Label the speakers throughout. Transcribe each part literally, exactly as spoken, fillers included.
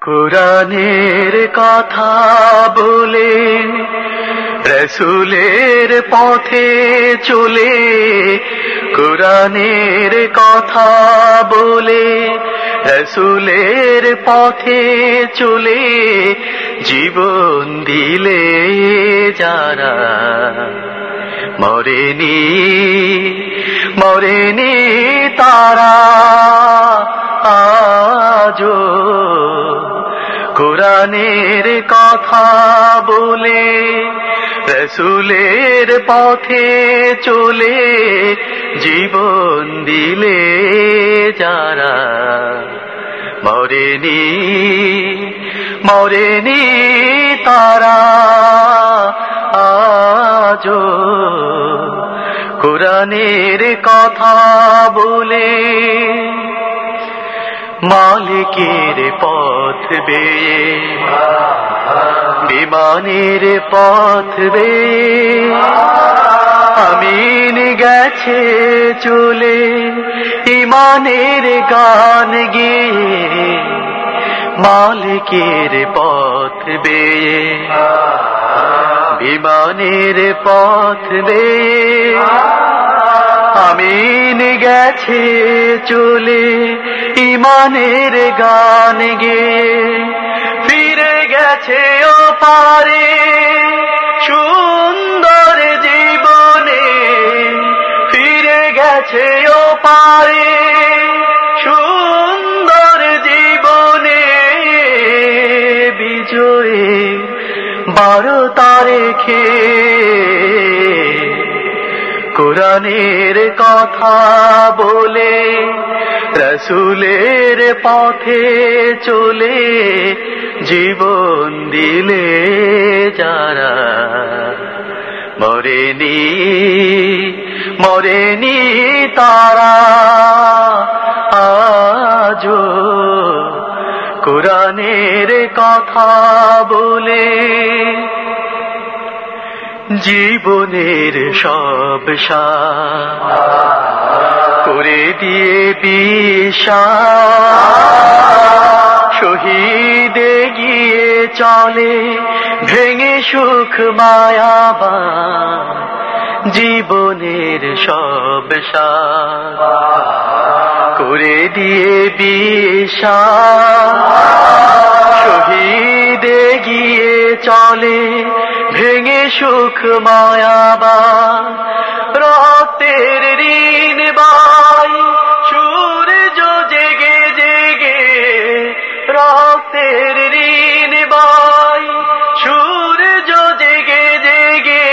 Speaker 1: কুরআনের কথা বলে রাসূলের পথে চলে, কুরআনের কথা বলে রাসূলের পথে চলে, জীবন দিলে যারা মরেনি মরেনি তারা আজো কুরআনের কথা বলে রাসূলের পথে চলে, জীবন দিলে যারা মরেনি মরেনি তারা আজো কুরআনের কথা বলে। মালিকের পথ বেয়ে বিমানের পথ বেয়ে আমিন গেছে চলে, ইমানের গান গেয়ে মালিকের পথ বেয়ে বিমানের পথ বেয়ে আমিন গেছে চলে, ইমানের গান গেয়ে ফিরে গেছে ও পারে সুন্দর জীবনে, ফিরে গেছে ও পারে সুন্দর জীবনে, বিজয়ে বারতা রেখে কুরআনের কথা বলে রাসূলের পথে চলে, জীবন দিলে যারা মরেনি মরেনি তারা আজো কুরআনের কথা বলে। জীবনের সব সাথ করে দিয়ে বিশ্বাস, শহীদে গিয়ে চলে ভেঙে সুখ মায়াবান, জীবনের সব সাথ করে দিয়ে বিশ্বাস, শহীদে গিয়ে চলে ভেঙে সুখ মায়াবান, রক্তের ঋণ বাই সূর্য জেগে জেগে, রক্তের ঋণ বাই সূর্য জেগে জেগে,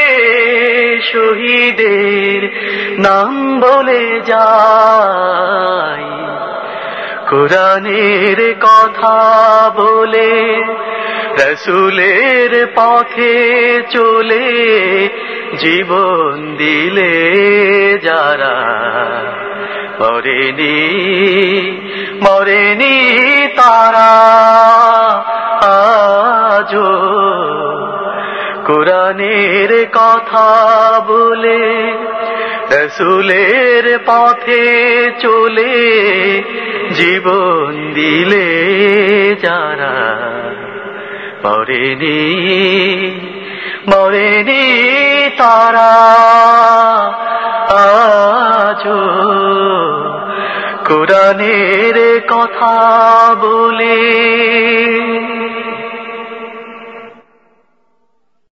Speaker 1: শহীদের নাম বলে যায় কুরআনের কথা বলে রাসূলের পথে চলে, জীবন দিলে যারা মরেনি মরেনি তারা আজো কুরআনের কথা বলে রাসূলের পথে চলে, জীবন দিলে যারা মরেনি মরেনি তারা আজো কুরআনের কথা বলে।